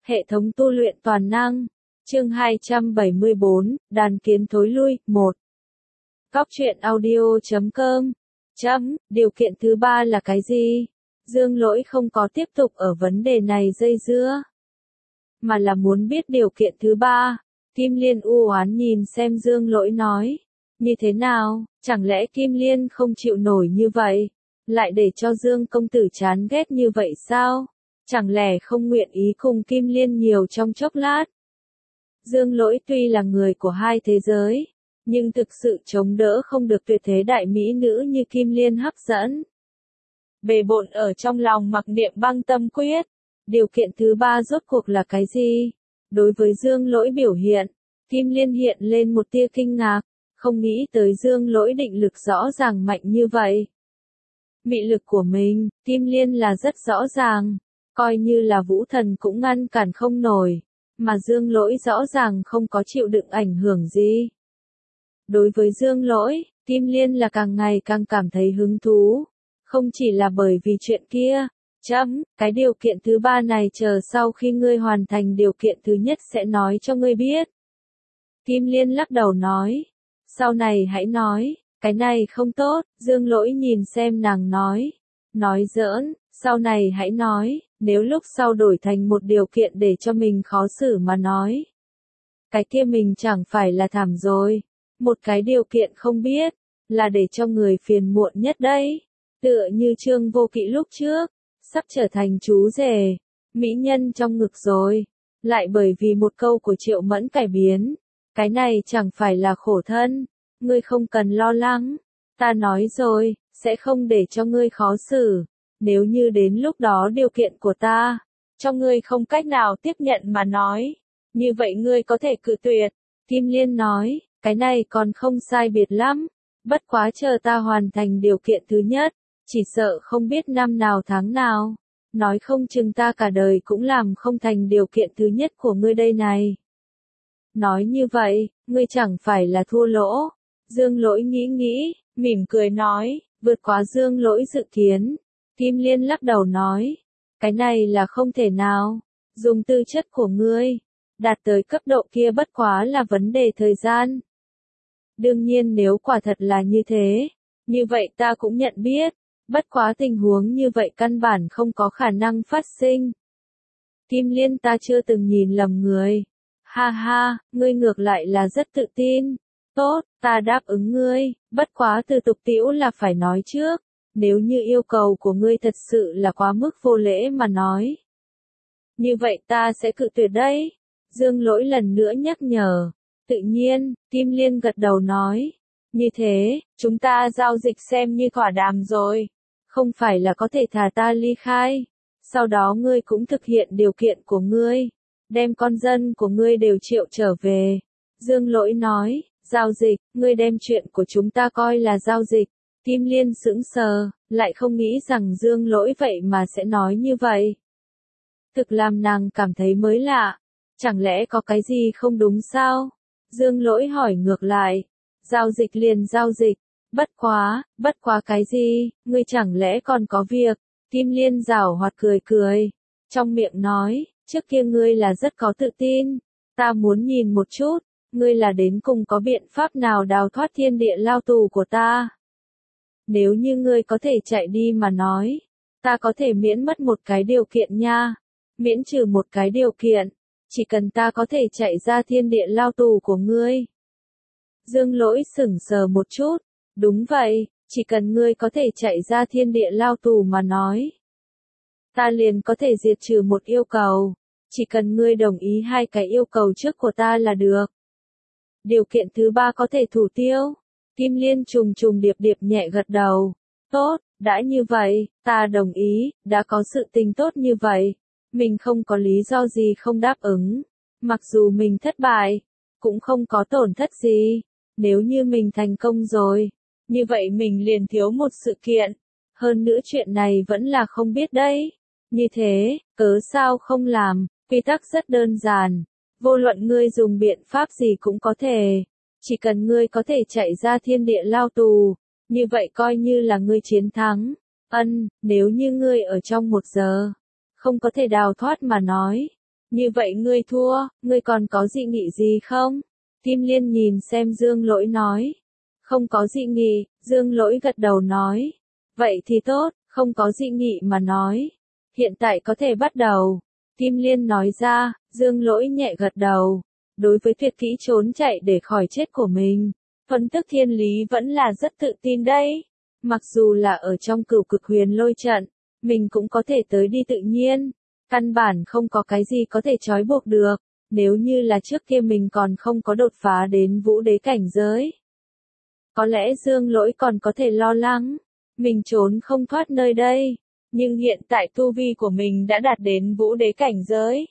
Hệ thống tu luyện toàn năng. Chương 274, đàn kiến thối lui, 1. Góc truyện audio.com. Điều kiện thứ ba là cái gì? Dương Lỗi không có tiếp tục ở vấn đề này dây dưa, mà là muốn biết điều kiện thứ ba. Kim Liên u oán nhìn xem Dương Lỗi nói. Như thế nào, chẳng lẽ Kim Liên không chịu nổi như vậy? Lại để cho Dương công tử chán ghét như vậy sao? Chẳng lẽ không nguyện ý cùng Kim Liên nhiều trong chốc lát? Dương Lỗi tuy là người của hai thế giới, nhưng thực sự chống đỡ không được tuyệt thế đại mỹ nữ như Kim Liên hấp dẫn. Bề bộn ở trong lòng mặc niệm băng tâm quyết. Điều kiện thứ ba rốt cuộc là cái gì? Đối với Dương Lỗi biểu hiện, Kim Liên hiện lên một tia kinh ngạc, không nghĩ tới Dương Lỗi định lực rõ ràng mạnh như vậy. Mị lực của mình, Kim Liên là rất rõ ràng, coi như là Vũ Thần cũng ngăn cản không nổi, mà Dương Lỗi rõ ràng không có chịu đựng ảnh hưởng gì. Đối với Dương Lỗi, Kim Liên là càng ngày càng cảm thấy hứng thú, không chỉ là bởi vì chuyện kia. Cái điều kiện thứ ba này chờ sau khi ngươi hoàn thành điều kiện thứ nhất sẽ nói cho ngươi biết. Kim Liên lắc đầu nói. Sau này hãy nói, cái này không tốt. Dương Lỗi nhìn xem nàng nói. Nói giỡn, sau này hãy nói, nếu lúc sau đổi thành một điều kiện để cho mình khó xử mà nói. Cái kia mình chẳng phải là thảm rồi. Một cái điều kiện không biết, là để cho người phiền muộn nhất đấy. Tựa như Trương Vô Kỵ lúc trước, sắp trở thành chú rể, mỹ nhân trong ngực rồi. Lại bởi vì một câu của Triệu Mẫn cải biến. Cái này chẳng phải là khổ thân. Ngươi không cần lo lắng. Ta nói rồi, sẽ không để cho ngươi khó xử. Nếu như đến lúc đó điều kiện của ta, cho ngươi không cách nào tiếp nhận mà nói. Như vậy ngươi có thể cự tuyệt. Kim Liên nói, cái này còn không sai biệt lắm. Bất quá chờ ta hoàn thành điều kiện thứ nhất. Chỉ sợ không biết năm nào tháng nào. Nói không chừng ta cả đời cũng làm không thành điều kiện thứ nhất của ngươi đây này. Nói như vậy, ngươi chẳng phải là thua lỗ. Dương Lỗi nghĩ, mỉm cười nói, vượt quá Dương Lỗi dự kiến. Kim Liên lắc đầu nói, cái này là không thể nào. Dùng tư chất của ngươi, đạt tới cấp độ kia bất quá là vấn đề thời gian. Đương nhiên nếu quả thật là như thế, như vậy ta cũng nhận biết. Bất quá tình huống như vậy căn bản không có khả năng phát sinh. Kim Liên ta chưa từng nhìn lầm người. Ha ha, ngươi ngược lại là rất tự tin. Tốt, ta đáp ứng ngươi, bất quá từ tục tĩu là phải nói trước. Nếu như yêu cầu của ngươi thật sự là quá mức vô lễ mà nói. Như vậy ta sẽ cự tuyệt đấy. Dương Lỗi lần nữa nhắc nhở. Tự nhiên, Kim Liên gật đầu nói. Như thế, chúng ta giao dịch xem như thỏa đàm rồi. Không phải là có thể thả ta ly khai. Sau đó ngươi cũng thực hiện điều kiện của ngươi. Đem con dân của ngươi đều triệu trở về. Dương Lỗi nói, giao dịch, ngươi đem chuyện của chúng ta coi là giao dịch. Kim Liên sững sờ, lại không nghĩ rằng Dương Lỗi vậy mà sẽ nói như vậy. Thực làm nàng cảm thấy mới lạ. Chẳng lẽ có cái gì không đúng sao? Dương Lỗi hỏi ngược lại. Giao dịch liền giao dịch. Bất quá cái gì, ngươi chẳng lẽ còn có việc? Kim Liên giảo hoạt cười. Trong miệng nói, trước kia ngươi là rất có tự tin. Ta muốn nhìn một chút, ngươi là đến cùng có biện pháp nào đào thoát thiên địa lao tù của ta? Nếu như ngươi có thể chạy đi mà nói, ta có thể miễn mất một cái điều kiện nha. Miễn trừ một cái điều kiện, chỉ cần ta có thể chạy ra thiên địa lao tù của ngươi. Dương Lỗi sững sờ một chút. Đúng vậy, chỉ cần ngươi có thể chạy ra thiên địa lao tù mà nói. Ta liền có thể diệt trừ một yêu cầu. Chỉ cần ngươi đồng ý hai cái yêu cầu trước của ta là được. Điều kiện thứ ba có thể thủ tiêu. Kim Liên trùng điệp nhẹ gật đầu. Tốt, đã như vậy, ta đồng ý, đã có sự tình tốt như vậy. Mình không có lý do gì không đáp ứng. Mặc dù mình thất bại, cũng không có tổn thất gì. Nếu như mình thành công rồi, như vậy mình liền thiếu một sự kiện. Hơn nữa chuyện này vẫn là không biết đấy. Như thế, cớ sao không làm, quy tắc rất đơn giản. Vô luận ngươi dùng biện pháp gì cũng có thể. Chỉ cần ngươi có thể chạy ra thiên địa lao tù, như vậy coi như là ngươi chiến thắng. Nếu như ngươi ở trong 1 giờ, không có thể đào thoát mà nói, Như vậy ngươi thua, ngươi còn có dị nghị gì không? Kim Liên nhìn xem Dương Lỗi nói. Không có dị nghị, Dương Lỗi gật đầu nói. Vậy thì tốt, không có dị nghị mà nói. Hiện tại có thể bắt đầu. Kim Liên nói ra, Dương Lỗi nhẹ gật đầu. Đối với tuyệt kỹ trốn chạy để khỏi chết của mình, Thuần Tức Thiên Lý vẫn là rất tự tin đấy. Mặc dù là ở trong Cửu Cực Huyền Lôi trận, mình cũng có thể tới đi tự nhiên. Căn bản không có cái gì có thể trói buộc được, nếu như là trước kia mình còn không có đột phá đến vũ đế cảnh giới. Có lẽ Dương Lỗi còn có thể lo lắng, mình trốn không thoát nơi đây, nhưng hiện tại tu vi của mình đã đạt đến vũ đế cảnh giới.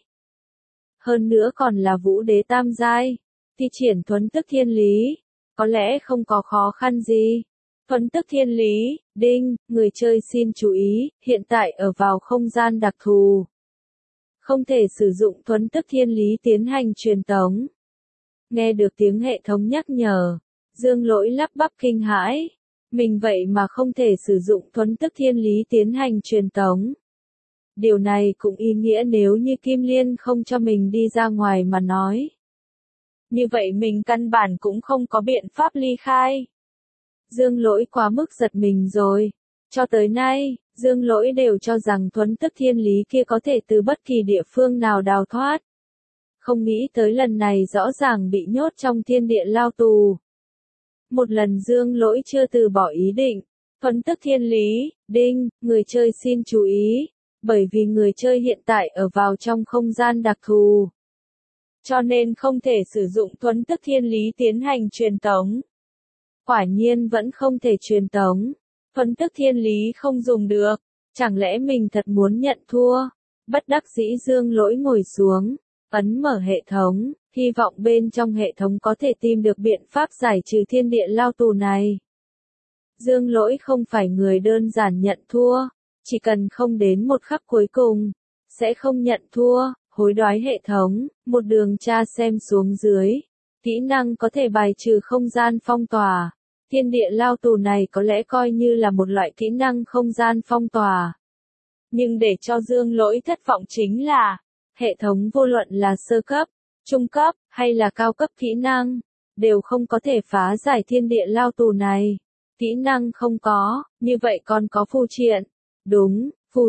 Hơn nữa còn là vũ đế tam giai, thi triển Thuần Tức Thiên Lý, có lẽ không có khó khăn gì. Thuần Tức Thiên Lý, đinh, người chơi xin chú ý, hiện tại ở vào không gian đặc thù. Không thể sử dụng Thuần Tức Thiên Lý tiến hành truyền tống. Nghe được tiếng hệ thống nhắc nhở, Dương Lỗi lắp bắp kinh hãi. Mình vậy mà không thể sử dụng Thuần Tức Thiên Lý tiến hành truyền tống. Điều này cũng ý nghĩa nếu như Kim Liên không cho mình đi ra ngoài mà nói. Như vậy mình căn bản cũng không có biện pháp ly khai. Dương Lỗi quá mức giật mình rồi. Cho tới nay, Dương Lỗi đều cho rằng Thuần Tức Thiên Lý kia có thể từ bất kỳ địa phương nào đào thoát. Không nghĩ tới lần này rõ ràng bị nhốt trong thiên địa lao tù. Một lần Dương Lỗi chưa từ bỏ ý định. Thuần Tức Thiên Lý, đinh, người chơi xin chú ý. Bởi vì người chơi hiện tại ở vào trong không gian đặc thù, cho nên không thể sử dụng Thuần Tức Thiên Lý tiến hành truyền tống. Quả nhiên vẫn không thể truyền tống. Thuần Tức Thiên Lý không dùng được. Chẳng lẽ mình thật muốn nhận thua? Bất đắc dĩ Dương Lỗi ngồi xuống, ấn mở hệ thống, hy vọng bên trong hệ thống có thể tìm được biện pháp giải trừ thiên địa lao tù này. Dương Lỗi không phải người đơn giản nhận thua, chỉ cần không đến một khắc cuối cùng, sẽ không nhận thua. Hối đoái hệ thống, một đường tra xem xuống dưới. Kỹ năng có thể bài trừ không gian phong tỏa. Thiên địa lao tù này có lẽ coi như là một loại kỹ năng không gian phong tỏa. Nhưng để cho Dương Lỗi thất vọng chính là, hệ thống vô luận là sơ cấp, trung cấp, hay là cao cấp kỹ năng, đều không có thể phá giải thiên địa lao tù này. Kỹ năng không có, như vậy còn có phù triện. Đúng,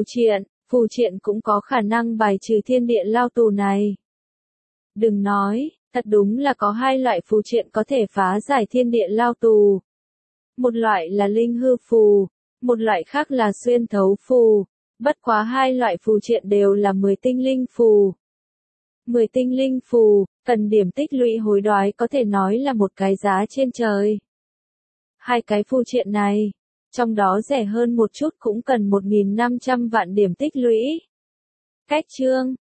phù triện cũng có khả năng bài trừ thiên địa lao tù này. Đừng nói, thật đúng là có hai loại phù triện có thể phá giải thiên địa lao tù. Một loại là linh hư phù, một loại khác là xuyên thấu phù. Bất quá hai loại phù triện đều là 10 tinh linh phù. 10 tinh linh phù, cần điểm tích lũy hối đoái có thể nói là một cái giá trên trời. Hai cái phù triện này, trong đó rẻ hơn một chút cũng cần 1.500 vạn điểm tích lũy. Cách chương